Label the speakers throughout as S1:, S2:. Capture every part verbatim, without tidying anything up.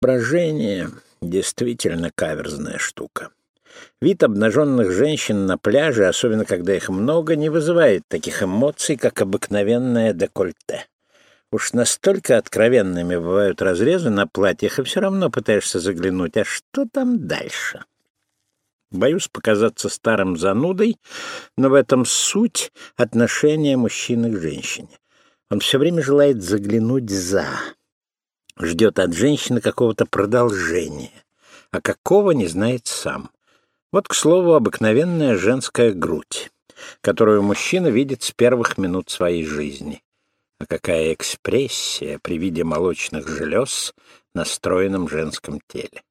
S1: Воображение действительно каверзная штука. Вид обнаженных женщин на пляже, особенно когда их много, не вызывает таких эмоций, как обыкновенное декольте. Уж настолько откровенными бывают разрезы на платьях, и все равно пытаешься заглянуть, а что там дальше? Боюсь показаться старым занудой, но в этом суть отношения мужчины к женщине. Он все время желает заглянуть за, ждет от женщины какого-то продолжения, а какого не знает сам. Вот, к слову, обыкновенная женская грудь, которую мужчина видит с первых минут своей жизни. А какая экспрессия при виде молочных желез на стройном женском теле.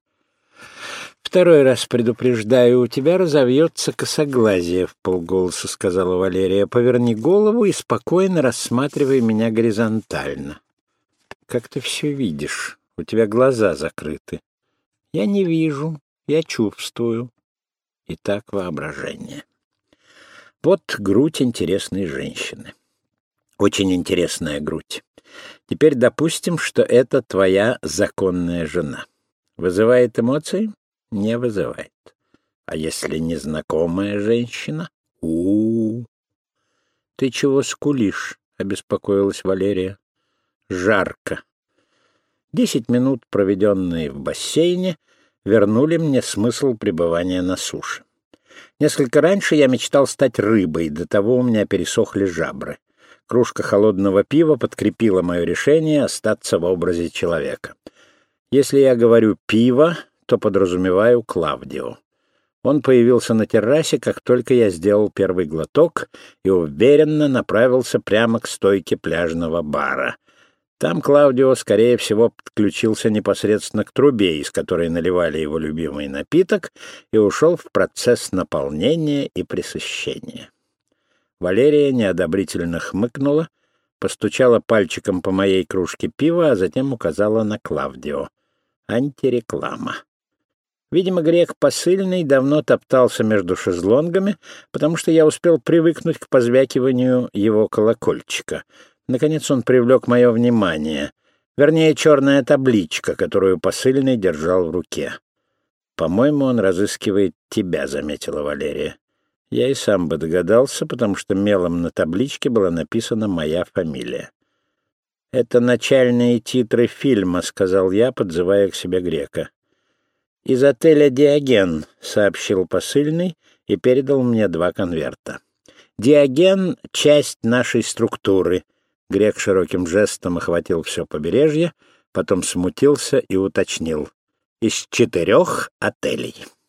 S1: «Второй раз предупреждаю, у тебя разовьется косоглазие», — вполголоса сказала Валерия. «Поверни голову и спокойно рассматривай меня горизонтально». «Как ты все видишь? У тебя глаза закрыты». «Я не вижу, я чувствую». Итак, воображение. Вот грудь интересной женщины. Очень интересная грудь. Теперь допустим, что это твоя законная жена. Вызывает эмоции? Не вызывает. А если незнакомая женщина? У-у-у. Ты чего скулишь? Обеспокоилась Валерия. Жарко. Десять минут, проведенные в бассейне, вернули мне смысл пребывания на суше. Несколько раньше я мечтал стать рыбой, до того у меня пересохли жабры. Кружка холодного пива подкрепила мое решение остаться в образе человека. Если я говорю «пиво», то подразумеваю Клавдио. Он появился на террасе, как только я сделал первый глоток, и уверенно направился прямо к стойке пляжного бара. Там Клавдио, скорее всего, подключился непосредственно к трубе, из которой наливали его любимый напиток, и ушел в процесс наполнения и пресыщения. Валерия неодобрительно хмыкнула, постучала пальчиком по моей кружке пива, а затем указала на Клавдио. Антиреклама. Видимо, грек посыльный давно топтался между шезлонгами, потому что я успел привыкнуть к позвякиванию его колокольчика. Наконец он привлек мое внимание. Вернее, черная табличка, которую посыльный держал в руке. «По-моему, он разыскивает тебя», — заметила Валерия. Я и сам бы догадался, потому что мелом на табличке была написана моя фамилия. «Это начальные титры фильма», — сказал я, подзывая к себе грека. «Из отеля «Диоген», — сообщил посыльный и передал мне два конверта. «Диоген — часть нашей структуры». Грек широким жестом охватил все побережье, потом смутился и уточнил. «Из четырех отелей».